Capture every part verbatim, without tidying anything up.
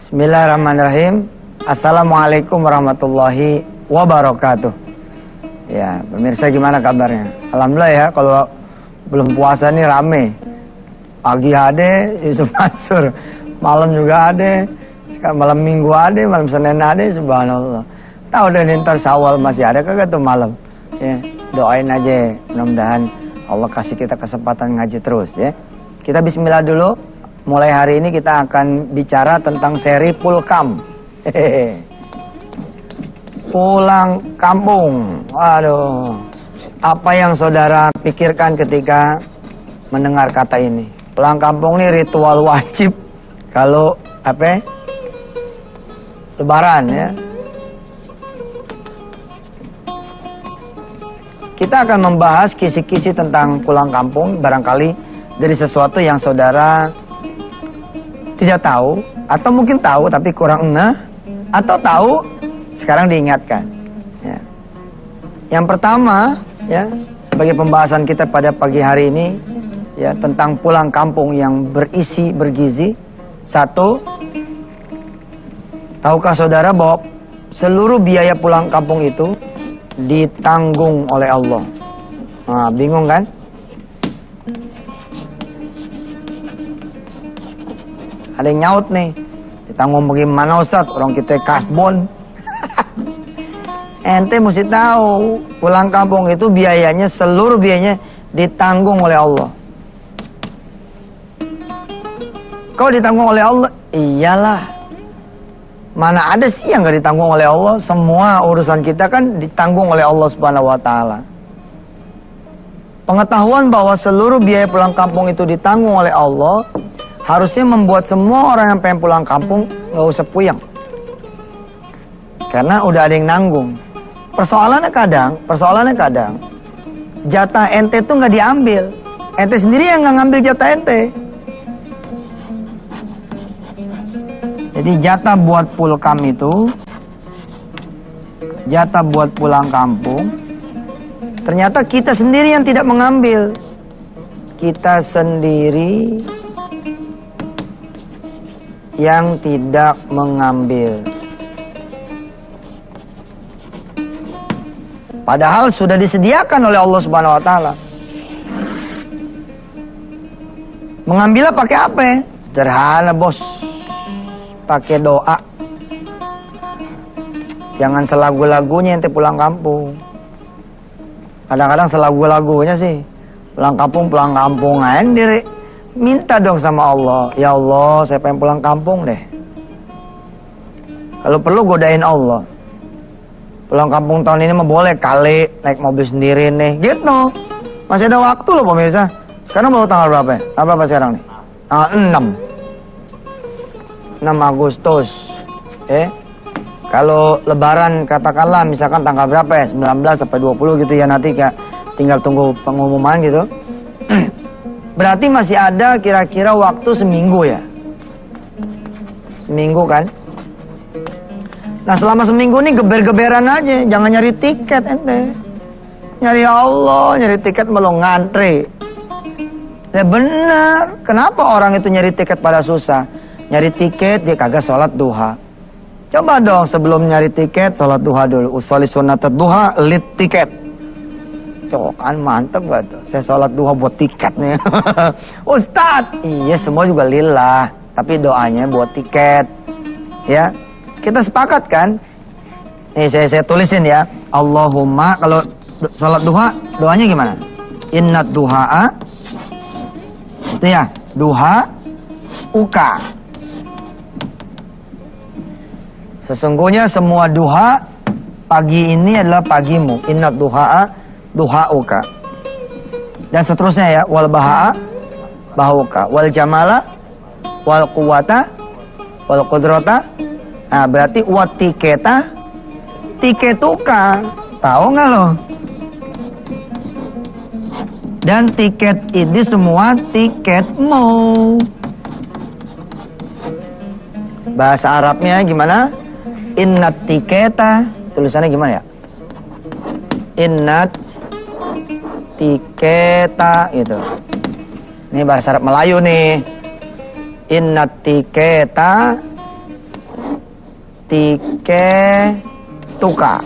Bismillahirrahmanirrahim. Assalamualaikum warahmatullahi wabarakatuh. Ya, pemirsa gimana kabarnya? Alhamdulillah ya, kalau belum puasa nih rame. Pagi ada Yusuf Mansur, malam juga ada, sekarang malam Minggu ada, malam Senin ada, subhanallah. Tahu deh ntar Syawal masih ada kagak tuh malam? Ya, doain aja, mudah-mudahan Allah kasih kita kesempatan ngaji terus ya. Kita bismillah dulu. Mulai hari ini kita akan bicara tentang seri Pulkam. Hehehe. Pulang kampung. Waduh. Apa yang saudara pikirkan ketika mendengar kata ini? Pulang kampung ini ritual wajib kalau apa? Lebaran ya. Kita akan membahas kisi-kisi tentang pulang kampung, barangkali dari sesuatu yang saudara tidak tahu, atau mungkin tahu tapi kurang ngeh, atau tahu sekarang diingatkan ya. Yang pertama ya, sebagai pembahasan kita pada pagi hari ini ya, tentang pulang kampung yang berisi bergizi. Satu, tahukah saudara bahwa seluruh biaya pulang kampung itu ditanggung oleh Allah? Nah, bingung kan? Ada yang nyaut nih, ditanggung bagaimana Ustadz? Orang kita kasbon. Ente mesti tahu, pulang kampung itu biayanya, seluruh biayanya ditanggung oleh Allah. Kau ditanggung oleh Allah? Iyalah. Mana ada sih yang gak ditanggung oleh Allah? Semua urusan kita kan ditanggung oleh Allah Subhanahu wa taala. Pengetahuan bahwa seluruh biaya pulang kampung itu ditanggung oleh Allah harusnya membuat semua orang yang pengen pulang kampung gak usah puyeng. Karena udah ada yang nanggung. Persoalannya kadang, persoalannya kadang jatah ente tuh gak diambil. Ente sendiri yang gak ngambil jatah ente. Jadi jatah buat pulkam itu, jatah buat pulang kampung, ternyata kita sendiri yang tidak mengambil. Kita sendiri yang tidak mengambil. Padahal sudah disediakan oleh Allah Subhanahu wa taala. Mengambilnya pakai apa? Sederhana, Bos. Pakai doa. Jangan selagu-lagunya ente pulang kampung. Kadang-kadang selagu-lagunya sih. Pulang kampung, pulang kampung aja diri. Minta dong sama Allah, ya Allah saya pengen pulang kampung deh. Kalau perlu godain Allah. Pulang kampung tahun ini mah boleh kali naik mobil sendiri nih, gitu. Masih ada waktu loh pemirsa. Sekarang baru tanggal berapa ya? Tanggal berapa sekarang nih? Tanggal enam. enam Agustus. Eh, kalau lebaran katakanlah misalkan tanggal berapa ya? sembilan belas sampai dua puluh gitu ya, nanti kayak tinggal tunggu pengumuman gitu. Berarti masih ada kira-kira waktu seminggu ya. Seminggu kan. Nah selama seminggu ini geber-geberan aja. Jangan nyari tiket ente. Nyari Allah, nyari tiket malah ngantri. Ya bener. Kenapa orang itu nyari tiket pada susah? Nyari tiket dia kagak sholat duha. Coba dong sebelum nyari tiket sholat duha dulu. Usolli sunnatat duha, lit tiket. Kan mantep gak tuh? Saya sholat duha buat tiket nih. Ustadz, iya semua juga lillah, tapi doanya buat tiket. Ya, kita sepakat kan? Nih saya saya tulisin ya. Allahumma, kalau sholat duha doanya gimana? Innat duha'a, itu ya, duha uka. Sesungguhnya semua duha pagi ini adalah pagimu. Innat duha'a duhauka. Dan seterusnya ya, wal bahaa bahuka, wal jamala wal quwata wal qudrata. Nah, berarti wat tiketa tiketuka. Tahu nggak lo? Dan tiket ini semua tiketmu. Bahasa Arabnya gimana? Innat tiketa. Tulisannya gimana ya? Innat tiketa gitu. Ini bahasa Arab Melayu nih. Inna tiketa tiket tukar.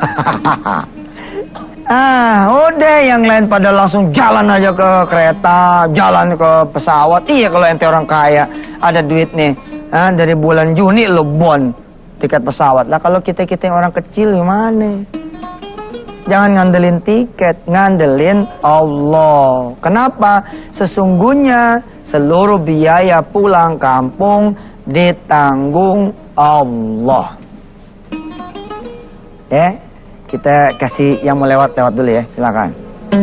Ah, udah yang lain pada langsung jalan aja ke kereta, jalan ke pesawat. Iya kalau ente orang kaya, ada duit nih. Ah, dari bulan Juni lo bon tiket pesawat. Lah kalau kita-kita yang orang kecil gimana? Jangan ngandelin tiket, ngandelin Allah. Kenapa? Sesungguhnya seluruh biaya pulang kampung ditanggung Allah. Ya, kita kasih yang mau lewat-lewat dulu ya, silakan.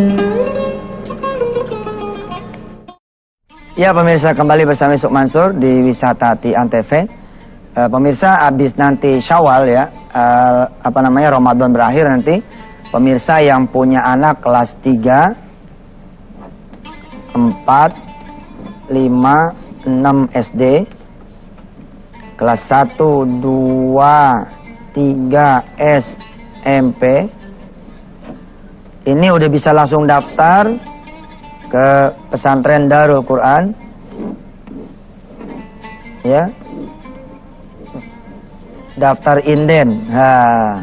Ya pemirsa, kembali bersama Yusuf Mansur di Wisata Hati Antv. E, pemirsa, habis nanti Syawal ya, e, apa namanya Ramadan berakhir nanti, pemirsa yang punya anak kelas tiga, empat, lima, enam S D, kelas satu, dua, tiga S M P, ini udah bisa langsung daftar ke pesantren Darul Quran ya, daftar inden. Nah,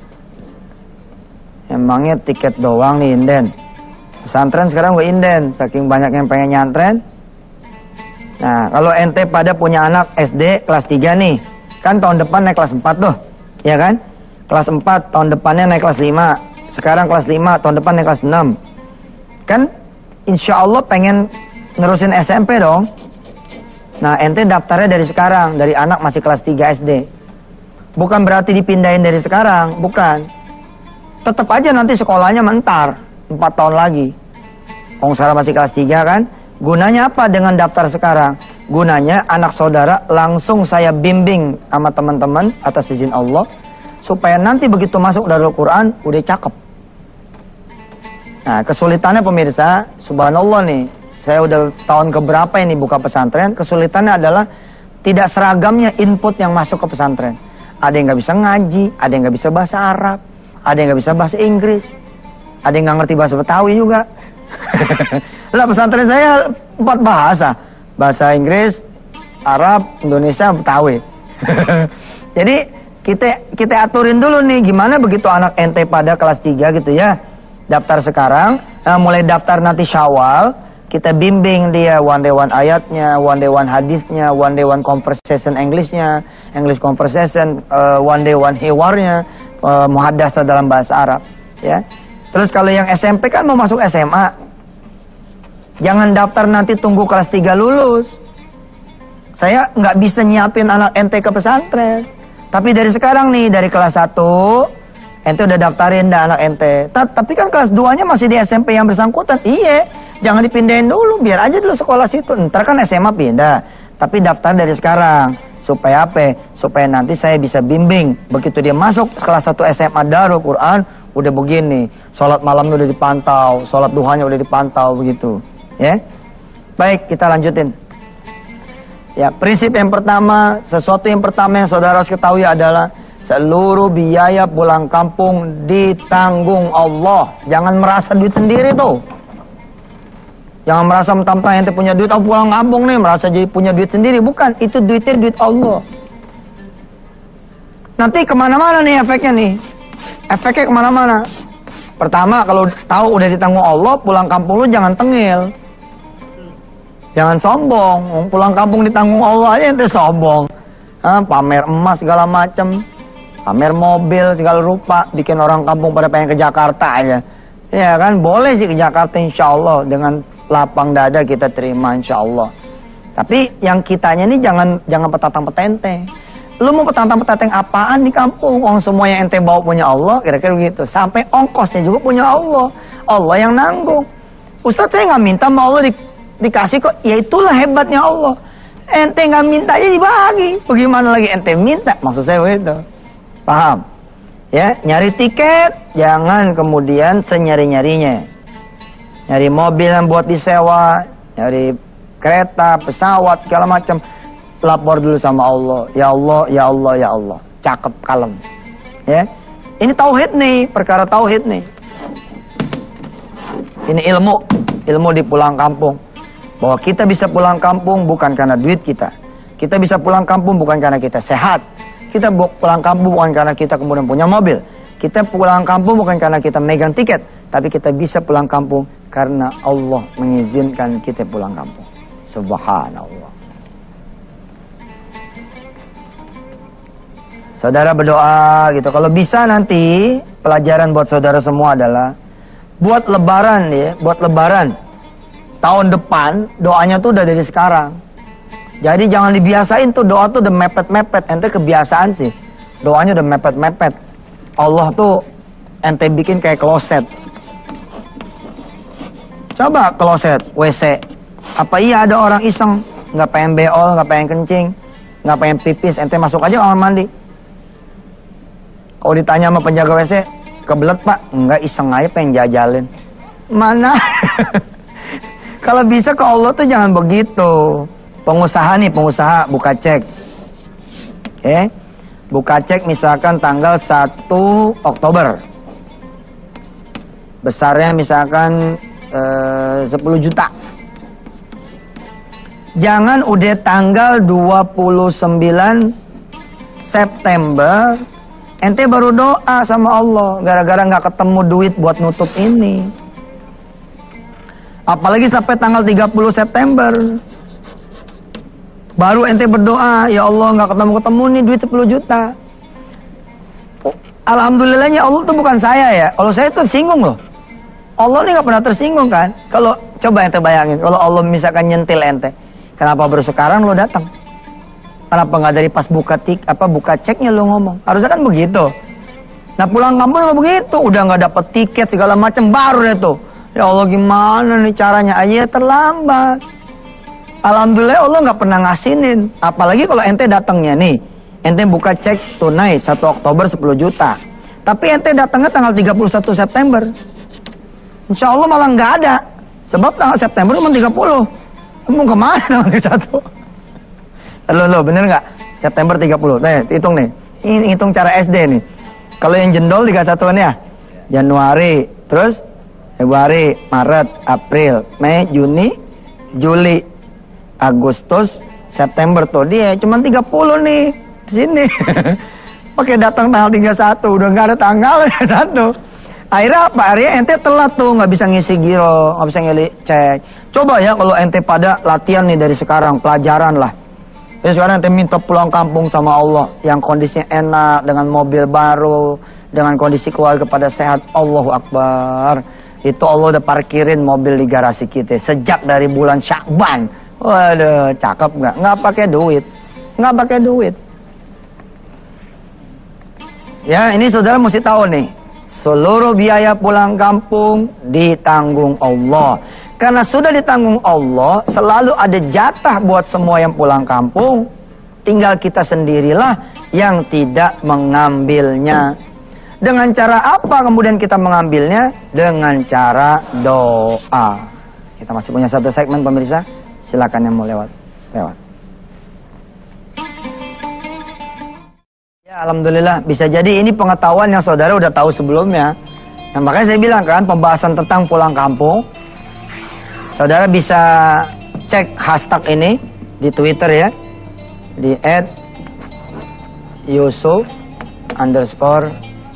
emangnya tiket doang nih inden, pesantren sekarang gue inden saking banyak yang pengen nyantren. Nah kalau ente pada punya anak S D kelas tiga nih, kan tahun depan naik kelas empat tuh, ya kan? Kelas empat tahun depannya naik kelas lima, sekarang kelas lima tahun depan naik kelas enam. Kan insya Allah pengen nerusin S M P dong. Nah ente daftarnya dari sekarang, dari anak masih kelas tiga S D. Bukan berarti dipindahin dari sekarang, bukan. Tetap aja nanti sekolahnya mentar empat tahun lagi. Kalau sekarang masih kelas tiga kan. Gunanya apa dengan daftar sekarang? Gunanya anak saudara langsung saya bimbing sama teman-teman atas izin Allah, supaya nanti begitu masuk Darul Quran udah cakep. Nah kesulitannya pemirsa, subhanallah nih, saya udah tahun keberapa ini buka pesantren. Kesulitannya adalah tidak seragamnya input yang masuk ke pesantren. Ada yang gak bisa ngaji, ada yang gak bisa bahasa Arab, ada yang gak bisa bahasa Inggris, ada yang gak ngerti bahasa Betawi juga. Lah pesantren saya empat bahasa, bahasa Inggris, Arab, Indonesia, Betawi. Jadi kita kita aturin dulu nih gimana begitu anak ente pada kelas tiga gitu ya, daftar sekarang. Nah, mulai daftar nanti Syawal, kita bimbing dia one day one ayatnya, one day one hadisnya, one day one conversation Englishnya, English conversation, uh, one day one hiwarnya, uh, muhadats dalam bahasa Arab ya. Terus kalau yang S M P kan mau masuk S M A, jangan daftar nanti tunggu kelas tiga lulus. Saya nggak bisa nyiapin anak ente ke pesantren. Tapi dari sekarang nih, dari kelas satu, ente udah daftarin dah anak ente. Tapi kan kelas dua-nya masih di S M P yang bersangkutan. Iya, jangan dipindahin dulu, biar aja dulu sekolah situ. Ntar kan S M A pindah. Tapi daftar dari sekarang. Supaya apa? Supaya nanti saya bisa bimbing. Begitu dia masuk kelas satu S M A Darul Quran, udah begini. Sholat malamnya udah dipantau, sholat duhanya udah dipantau, begitu. Ya, baik kita lanjutin. Ya, prinsip yang pertama, sesuatu yang pertama yang saudara harus ketahui adalah seluruh biaya pulang kampung ditanggung Allah. Jangan merasa duit sendiri tuh. Jangan merasa mentang-mentang ente punya duit, oh pulang kampung nih merasa jadi punya duit sendiri. Bukan, itu duitnya duit Allah. Nanti kemana-mana nih efeknya nih. Efeknya kemana-mana. Pertama, kalau tahu udah ditanggung Allah, pulang kampung lu jangan tengil. Jangan sombong. Pulang kampung ditanggung Allah aja ente sombong. Hah, pamer emas segala macem, pamer mobil segala rupa, bikin orang kampung pada pengen ke Jakarta aja. Ya kan, boleh sih ke Jakarta insya Allah, dengan lapang dada kita terima insya Allah. Tapi yang kitanya ini jangan jangan petatang petenteng. Lu mau petantang petenteng apaan di kampung? Orang semua yang ente bawa punya Allah, kira-kira begitu. Sampai ongkosnya juga punya Allah. Allah yang nanggung. Ustadz saya nggak minta mau Allah di, dikasih kok. Ya itulah hebatnya Allah. Ente nggak minta aja dibagi. Bagaimana lagi ente minta? Maksud saya begitu. Paham? Ya, nyari tiket jangan kemudian senyari-nyarinya. Nyari mobil yang buat disewa, nyari kereta, pesawat segala macam. Lapor dulu sama Allah. Ya Allah, ya Allah, ya Allah. Cakep, kalem. Ya. Ini tauhid nih, perkara tauhid nih. Ini ilmu, ilmu di pulang kampung. Bahwa kita bisa pulang kampung bukan karena duit kita. Kita bisa pulang kampung bukan karena kita sehat. Kita pulang kampung bukan karena kita kemudian punya mobil. Kita pulang kampung bukan karena kita megang tiket, tapi kita bisa pulang kampung karena Allah mengizinkan kita pulang kampung. Subhanallah. Saudara berdoa gitu. Kalau bisa nanti pelajaran buat saudara semua adalah buat lebaran ya, buat lebaran tahun depan doanya tuh udah dari sekarang. Jadi jangan dibiasain tuh doa tuh udah mepet-mepet. Ente kebiasaan sih. Doanya udah mepet-mepet. Allah tuh ente bikin kayak kloset. Coba kloset W C. Apa iya ada orang iseng nggak pengen beol, nggak pengen kencing, nggak pengen pipis, ente masuk aja kamar mandi. Kalau ditanya sama penjaga W C, kebelet pak? Enggak, iseng aja pengen jajalin. Mana? Kalau bisa ke Allah tuh jangan begitu. Pengusaha nih, pengusaha buka cek. Oke. Okay. Buka cek misalkan tanggal satu Oktober. Besarnya misalkan eh, sepuluh juta. Jangan udah tanggal dua puluh sembilan September ente baru doa sama Allah gara-gara nggak ketemu duit buat nutup ini. Apalagi sampai tanggal tiga puluh September baru ente berdoa, ya Allah nggak ketemu-ketemu nih duit sepuluh juta. Oh, alhamdulillahnya Allah tuh bukan saya ya. Kalau saya tuh tersinggung loh. Allah nih nggak pernah tersinggung kan. Kalau coba ente bayangin, kalau Allah misalkan nyentil ente, kenapa baru sekarang lo datang? Kenapa nggak dari pas buka tik apa buka ceknya lo ngomong? Harusnya kan begitu. Nah pulang kampung nggak begitu, udah nggak dapet tiket segala macam baru deh tuh. Ya Allah gimana nih caranya? Aja terlambat. Alhamdulillah Allah nggak pernah ngasinin. Apalagi kalau ente datangnya nih, ente buka cek tunai satu Oktober sepuluh juta. Tapi ente datangnya tanggal tiga puluh satu September. Insya Allah malah nggak ada. Sebab tanggal September cuma tiga puluh. Mau kemana tanggal tiga puluh satu? Lo lo bener nggak? September tiga puluh. Nah, hitung nih. Ini hitung cara S D nih. Kalau yang jendol tiga puluh satuan ya. Januari, terus Februari, Maret, April, Mei, Juni, Juli, Agustus, September tuh dia cuma tiga puluh nih di sini. Pakai datang tanggal tiga puluh satu udah nggak ada tanggal satu. Akhirnya apa? Akhirnya ente telat tuh nggak bisa ngisi giro, nggak bisa ngeli cek. Coba ya kalau ente pada latihan nih dari sekarang pelajaran lah. Jadi sekarang ente minta pulang kampung sama Allah yang kondisinya enak dengan mobil baru, dengan kondisi keluarga pada sehat. Allahu Akbar. Itu Allah udah parkirin mobil di garasi kita sejak dari bulan Syakban. Waduh, cakep nggak? Nggak pakai duit, nggak pakai duit. Ya, ini saudara mesti tahu nih, seluruh biaya pulang kampung ditanggung Allah. Karena sudah ditanggung Allah, selalu ada jatah buat semua yang pulang kampung. Tinggal kita sendirilah yang tidak mengambilnya. Dengan cara apa kemudian kita mengambilnya? Dengan cara doa. Kita masih punya satu segmen pemirsa. Silakan yang mau lewat, lewat. Ya alhamdulillah bisa jadi ini pengetahuan yang saudara udah tahu sebelumnya. Nah makanya saya bilang kan pembahasan tentang pulang kampung. Saudara bisa cek hashtag ini di Twitter ya, di et yusuf underscore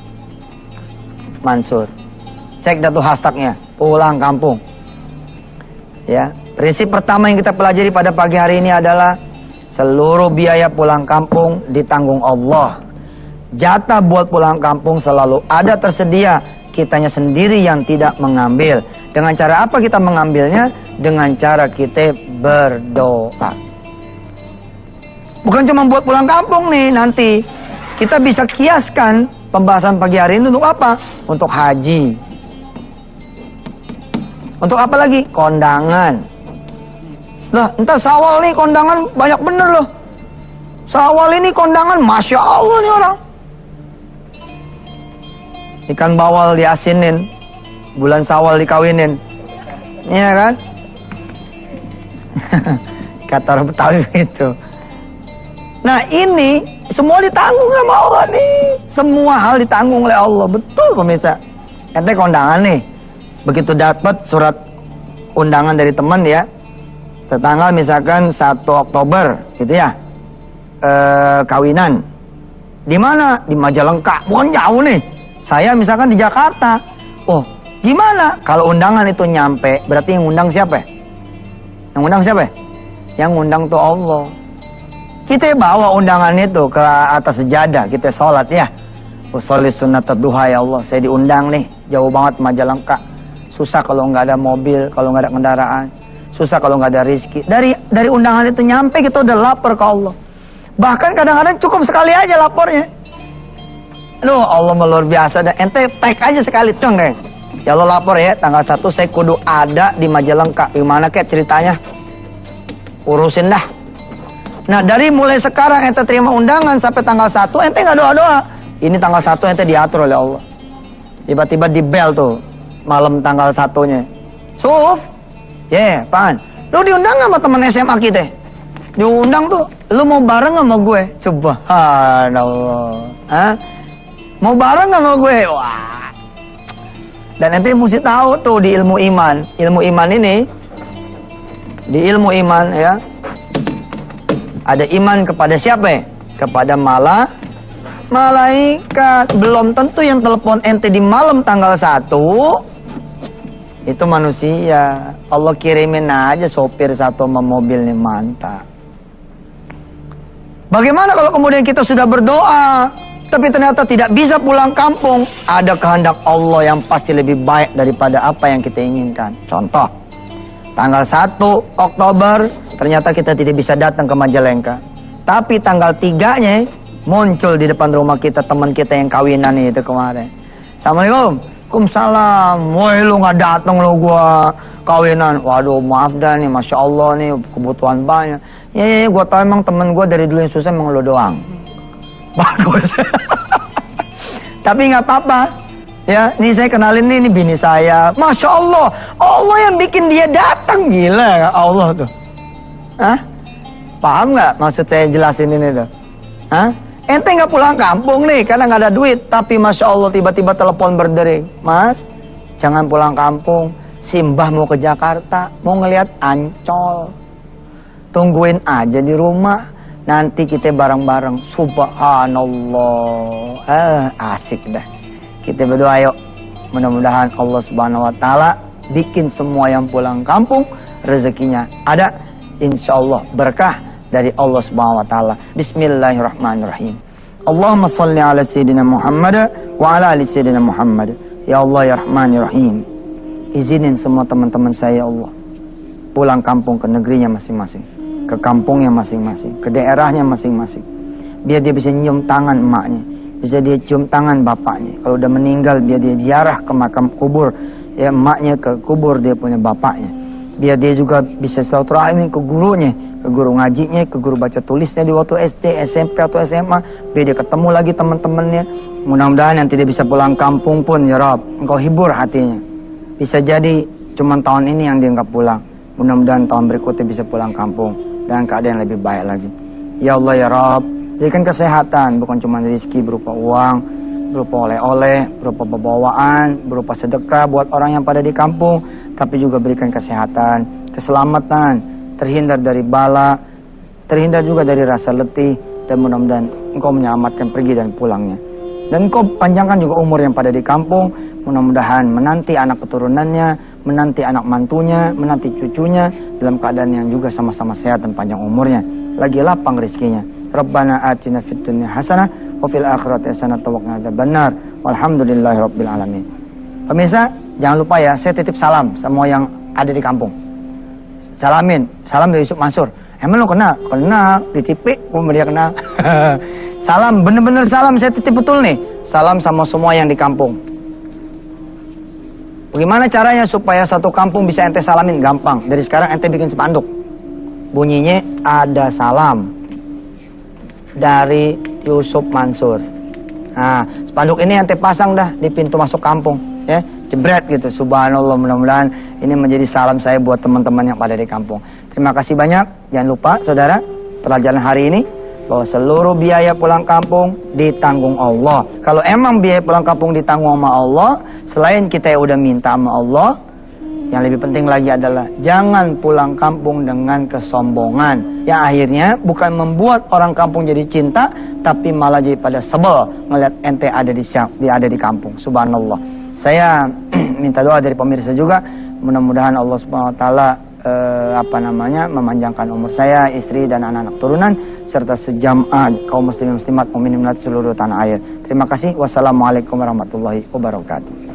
mansur. Cek dah tuh hashtagnya pulang kampung. Ya. Prinsip pertama yang kita pelajari pada pagi hari ini adalah seluruh biaya pulang kampung ditanggung Allah. Jatah buat pulang kampung selalu ada tersedia, kitanya sendiri yang tidak mengambil. Dengan cara apa kita mengambilnya? Dengan cara kita berdoa. Bukan cuma buat pulang kampung nih nanti. Kita bisa kiaskan pembahasan pagi hari ini untuk apa? Untuk haji. Untuk apa lagi? Kondangan. Lah, entar Syawal nih kondangan banyak bener loh. Syawal ini kondangan, Masya Allah nih orang. Ikan bawal diasinin, bulan Syawal dikawinin. Iya kan? Kata orang Betawi itu. Nah ini semua ditanggung sama Allah nih. Semua hal ditanggung oleh Allah. Betul pemirsa. Ente kondangan nih. Begitu dapat surat undangan dari teman ya. Tanggal misalkan satu Oktober gitu ya, e, kawinan Di mana? Di Majalengka. Bukan jauh nih. Saya misalkan di Jakarta. Oh, gimana? Kalau undangan itu nyampe, berarti yang undang siapa? Yang undang siapa? Yang undang tuh Allah. Kita bawa undangan itu ke atas sejadah, kita sholat ya. Usolli sunat duha, ya Allah, saya diundang nih, jauh banget Majalengka. Susah kalau nggak ada mobil, kalau nggak ada kendaraan. Susah kalau nggak ada rizki. Dari dari undangan itu nyampe, kita udah lapor ke Allah. Bahkan kadang-kadang cukup sekali aja lapornya. Aduh, Allah luar biasa. Dan ente tag aja sekali, ceng deh. Ya Allah, lapor ya, tanggal satu saya kudu ada di Majalengka. Gimana kek ceritanya? Urusin dah. Nah, dari mulai sekarang ente terima undangan sampai tanggal satu, ente nggak doa-doa. Ini tanggal satu ente diatur oleh Allah. Tiba-tiba di bel tuh, malam tanggal satunya. Suf, ya, yeah, Pan. Lu diundang sama temen S M A kita? Diundang tuh, lu mau bareng sama gue? Subhanallah. Hah? Mau bareng sama gue? Wah. Dan ente mesti tahu tuh di ilmu iman. Ilmu iman ini, di ilmu iman ya, ada iman kepada siapa ya? Kepada malah malaikat. Belum tentu yang telepon ente di malam tanggal satu itu manusia. Allah kirimin aja sopir satu sama mobil nih, mantap. Bagaimana kalau kemudian kita sudah berdoa tapi ternyata tidak bisa pulang kampung? Ada kehendak Allah yang pasti lebih baik daripada apa yang kita inginkan. Contoh, tanggal satu Oktober ternyata kita tidak bisa datang ke Majalengka, tapi tanggal tiganya muncul di depan rumah kita teman kita yang kawinan itu kemarin. Assalamualaikum. Waalaikumsalam. Woi, lu gak datang lu gua kawinan. Waduh, maaf dah nih, Masya Allah nih, kebutuhan banyak. Ya, ya, ya, gua tau emang temen gua dari dulu yang susah emang lu doang. Bagus. Tapi gak apa-apa. Ya, nih saya kenalin nih, ini bini saya. Masya Allah, Allah yang bikin dia datang. Gila Allah tuh. Hah? Paham gak maksud saya jelasin ini tuh? Hah? Ente nggak pulang kampung nih karena nggak ada duit, tapi Masya Allah tiba-tiba telepon berdering, Mas, jangan pulang kampung, Simbah mau ke Jakarta, mau ngelihat Ancol, tungguin aja di rumah, nanti kita bareng-bareng. Subhanallah, eh, asik dah. Kita berdoa yuk, mudah-mudahan Allah Subhanahu Wa Taala bikin semua yang pulang kampung rezekinya ada, insya Allah berkah dari Allah Subhanahu wa taala. Bismillahirrahmanirrahim. Allahumma salli ala sayyidina Muhammad wa ala ali sayyidina Muhammad. Ya Allah ya Rahman ya Rahim. Izinin semua teman-teman saya ya Allah pulang kampung ke negerinya masing-masing, ke kampungnya masing-masing, ke daerahnya masing-masing. Biar dia bisa nyium tangan emaknya, bisa dia cium tangan bapaknya. Kalau udah meninggal biar dia ziarah ke makam kubur ya emaknya, ke kubur dia punya bapaknya. Biar dia juga bisa silaturahmi ke gurunya, ke guru ngajinya, ke guru baca tulisnya di waktu S D, S M P atau S M A. Biar dia ketemu lagi teman-temannya. Mudah-mudahan nanti dia bisa pulang kampung pun ya Rabb, Engkau hibur hatinya. Bisa jadi cuma tahun ini yang dia nggak pulang. Mudah-mudahan tahun berikutnya bisa pulang kampung dengan keadaan yang lebih baik lagi. Ya Allah ya Rabb, berikan kesehatan, bukan cuma rezeki berupa uang, berupa oleh-oleh, berupa bawaan, berupa sedekah buat orang yang pada di kampung, tapi juga berikan kesehatan, keselamatan, terhindar dari bala, terhindar juga dari rasa letih, dan mudah-mudahan Engkau menyelamatkan pergi dan pulangnya. Dan Engkau panjangkan juga umur yang pada di kampung, mudah-mudahan menanti anak keturunannya, menanti anak mantunya, menanti cucunya dalam keadaan yang juga sama-sama sehat dan panjang umurnya, lagi lapang rezekinya. Rabbana atina fid dunya hasanah wa fil akhirati hasanah wa qina adzabannar. Walhamdulillahirabbil alamin. Pemirsa, jangan lupa ya, saya titip salam semua yang ada di kampung. Salamin, salam dari Yusuf Mansur. Emang lo kenal? Kenal, ditipik, gua dia kenal. Salam, bener-bener salam, saya titip betul nih. Salam sama semua yang di kampung. Bagaimana caranya supaya satu kampung bisa ente salamin? Gampang, dari sekarang ente bikin spanduk. Bunyinya ada salam dari Yusuf Mansur. Nah, spanduk ini ente pasang dah di pintu masuk kampung, ya, jebret gitu. Subhanallah, mudah-mudahan ini menjadi salam saya buat teman-teman yang pada di kampung. Terima kasih banyak. Jangan lupa, saudara, pelajaran hari ini bahwa seluruh biaya pulang kampung ditanggung Allah. Kalau emang biaya pulang kampung ditanggung sama Allah, selain kita yang udah minta sama Allah, Yang lebih penting lagi adalah jangan pulang kampung dengan kesombongan. Yang akhirnya bukan membuat orang kampung jadi cinta, tapi malah jadi pada sebel ngeliat ente ada di ada di kampung. Subhanallah. Saya minta doa dari pemirsa juga, mudah-mudahan Allah Subhanahu wa taala eh, apa namanya memanjangkan umur saya, istri dan anak-anak turunan serta sejamaah kaum muslimin muslimat mukminin seluruh tanah air. Terima kasih. Wassalamualaikum warahmatullahi wabarakatuh.